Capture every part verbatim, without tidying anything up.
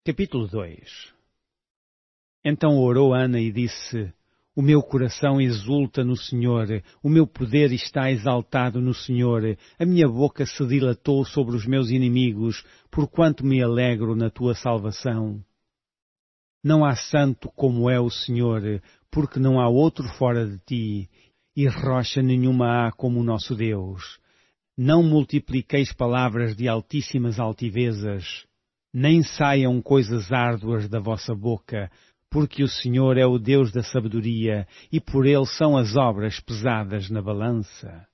Capítulo dois. Então orou Ana e disse: O meu coração exulta no Senhor, o meu poder está exaltado no Senhor, a minha boca se dilatou sobre os meus inimigos, porquanto me alegro na tua salvação. Não há santo como é o Senhor, porque não há outro fora de ti, e rocha nenhuma há como o nosso Deus. Não multipliqueis palavras de altíssimas altivezas, nem saiam coisas árduas da vossa boca, porque o Senhor é o Deus da sabedoria, e por ele são as obras pesadas na balança.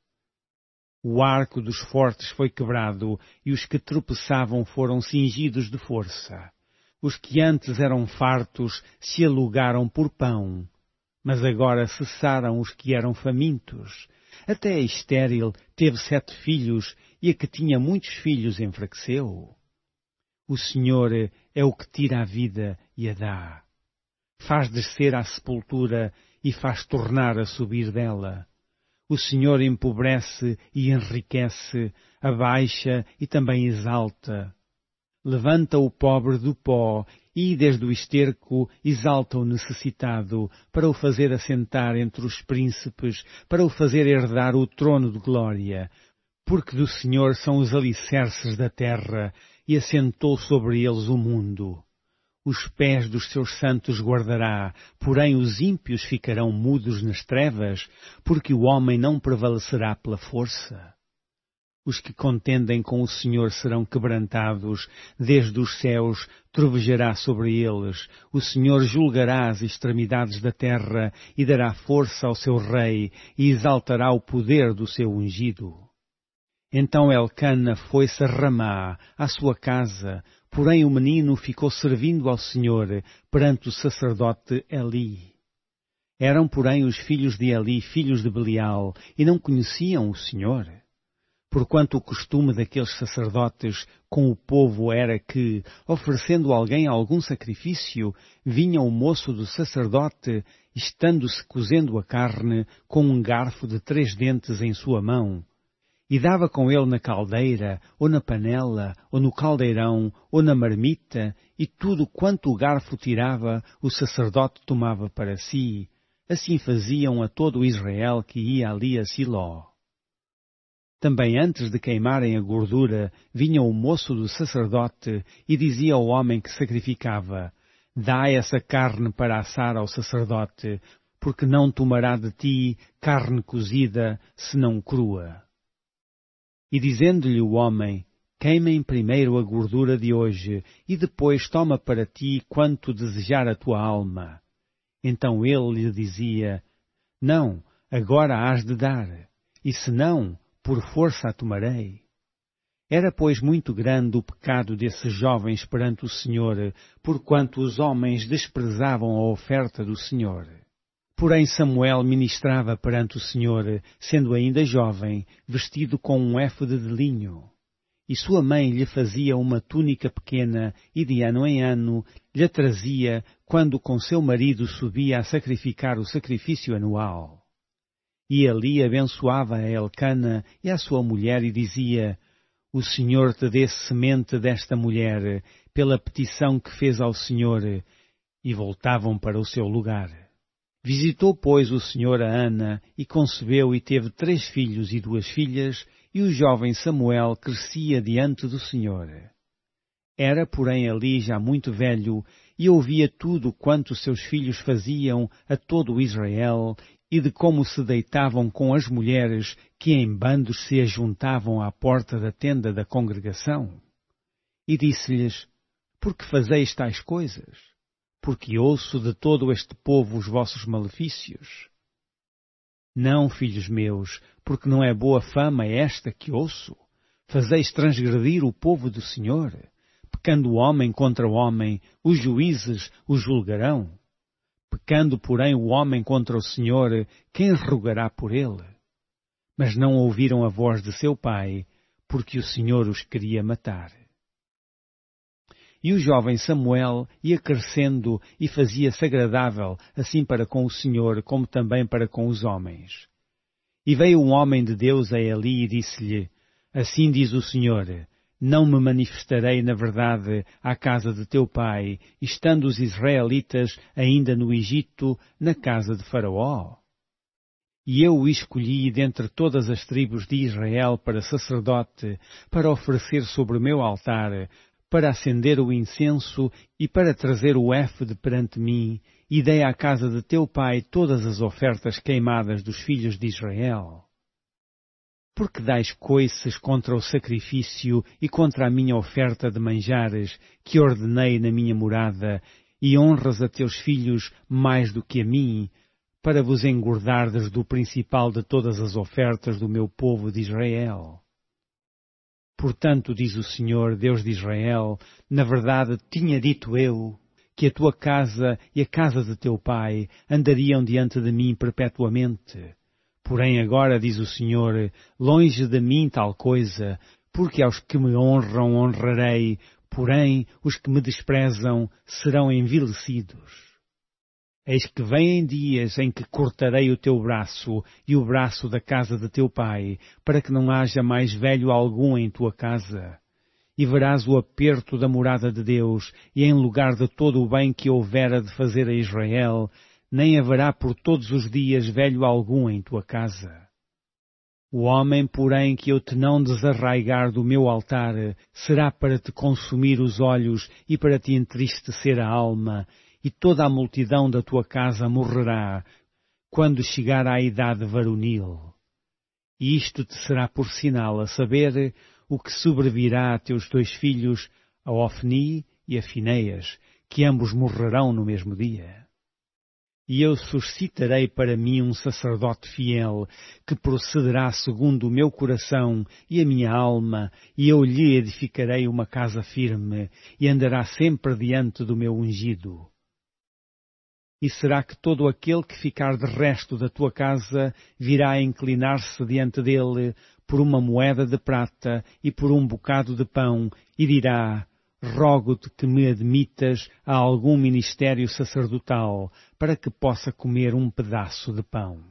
O arco dos fortes foi quebrado, e os que tropeçavam foram cingidos de força. Os que antes eram fartos se alugaram por pão, mas agora cessaram os que eram famintos. Até a estéril teve sete filhos, e a que tinha muitos filhos enfraqueceu. O Senhor é o que tira a vida e a dá. Faz descer à sepultura e faz tornar a subir dela. O Senhor empobrece e enriquece, abaixa e também exalta. Levanta o pobre do pó e desde o esterco exalta o necessitado, para o fazer assentar entre os príncipes, para o fazer herdar o trono de glória. Porque do Senhor são os alicerces da terra, e assentou sobre eles o mundo. Os pés dos seus santos guardará, porém os ímpios ficarão mudos nas trevas, porque o homem não prevalecerá pela força. Os que contendem com o Senhor serão quebrantados, desde os céus trovejará sobre eles. O Senhor julgará as extremidades da terra e dará força ao seu rei e exaltará o poder do seu ungido. Então Elcana foi-se a Ramá, à sua casa, porém o menino ficou servindo ao Senhor perante o sacerdote Eli. Eram, porém, os filhos de Eli filhos de Belial, e não conheciam o Senhor. Porquanto o costume daqueles sacerdotes com o povo era que, oferecendo alguém algum sacrifício, vinha o moço do sacerdote, estando-se cozendo a carne, com um garfo de três dentes em sua mão, e dava com ele na caldeira, ou na panela, ou no caldeirão, ou na marmita, e tudo quanto o garfo tirava, o sacerdote tomava para si. Assim faziam a todo o Israel que ia ali a Siló. Também antes de queimarem a gordura, vinha o moço do sacerdote e dizia ao homem que sacrificava: Dá essa carne para assar ao sacerdote, porque não tomará de ti carne cozida, senão crua. E dizendo-lhe o homem: Queimem primeiro a gordura de hoje, e depois toma para ti quanto desejar a tua alma. Então ele lhe dizia: Não, agora hás de dar, e se não, por força a tomarei. Era, pois, muito grande o pecado desses jovens perante o Senhor, porquanto os homens desprezavam a oferta do Senhor. Porém Samuel ministrava perante o Senhor, sendo ainda jovem, vestido com um éfode de linho. E sua mãe lhe fazia uma túnica pequena, e de ano em ano lhe trazia, quando com seu marido subia a sacrificar o sacrifício anual. E Eli abençoava a Elcana e a sua mulher e dizia: O Senhor te dê semente desta mulher, pela petição que fez ao Senhor, e voltavam para o seu lugar. Visitou, pois, o Senhor a Ana, e concebeu e teve três filhos e duas filhas, e o jovem Samuel crescia diante do Senhor. Era, porém, Eli já muito velho, e ouvia tudo quanto seus filhos faziam a todo o Israel, e de como se deitavam com as mulheres que em bandos se ajuntavam à porta da tenda da congregação. E disse-lhes: Por que fazeis tais coisas? Porque ouço de todo este povo os vossos malefícios. Não, filhos meus, porque não é boa fama esta que ouço. Fazeis transgredir o povo do Senhor. Pecando o homem contra o homem, os juízes o julgarão. Pecando, porém, o homem contra o Senhor, quem rogará por ele? Mas não ouviram a voz de seu pai, porque o Senhor os queria matar. E o jovem Samuel ia crescendo e fazia-se agradável, assim para com o Senhor, como também para com os homens. E veio um homem de Deus a Eli e disse-lhe: Assim diz o Senhor: Não me manifestarei, na verdade, à casa de teu pai, estando os israelitas ainda no Egito, na casa de Faraó? E eu o escolhi dentre todas as tribos de Israel para sacerdote, para oferecer sobre o meu altar, para acender o incenso e para trazer o éfode perante mim, e dei à casa de teu pai todas as ofertas queimadas dos filhos de Israel. Porque dais coices contra o sacrifício e contra a minha oferta de manjares, que ordenei na minha morada, e honras a teus filhos mais do que a mim, para vos engordardes do principal de todas as ofertas do meu povo de Israel? Portanto, diz o Senhor, Deus de Israel, na verdade tinha dito eu, que a tua casa e a casa de teu pai andariam diante de mim perpetuamente. Porém agora, diz o Senhor, longe de mim tal coisa, porque aos que me honram honrarei, porém os que me desprezam serão envilecidos. Eis que vêm dias em que cortarei o teu braço e o braço da casa de teu pai, para que não haja mais velho algum em tua casa. E verás o aperto da morada de Deus, e em lugar de todo o bem que houvera de fazer a Israel, nem haverá por todos os dias velho algum em tua casa. O homem, porém, que eu te não desarraigar do meu altar, será para te consumir os olhos e para te entristecer a alma, e toda a multidão da tua casa morrerá, quando chegar à idade varonil. E isto te será por sinal, a saber, o que sobrevirá a teus dois filhos, a Ofni e a Fineias, que ambos morrerão no mesmo dia. E eu suscitarei para mim um sacerdote fiel, que procederá segundo o meu coração e a minha alma, e eu lhe edificarei uma casa firme, e andará sempre diante do meu ungido. E será que todo aquele que ficar de resto da tua casa virá a inclinar-se diante dele por uma moeda de prata e por um bocado de pão, e dirá: rogo-te que me admitas a algum ministério sacerdotal, para que possa comer um pedaço de pão.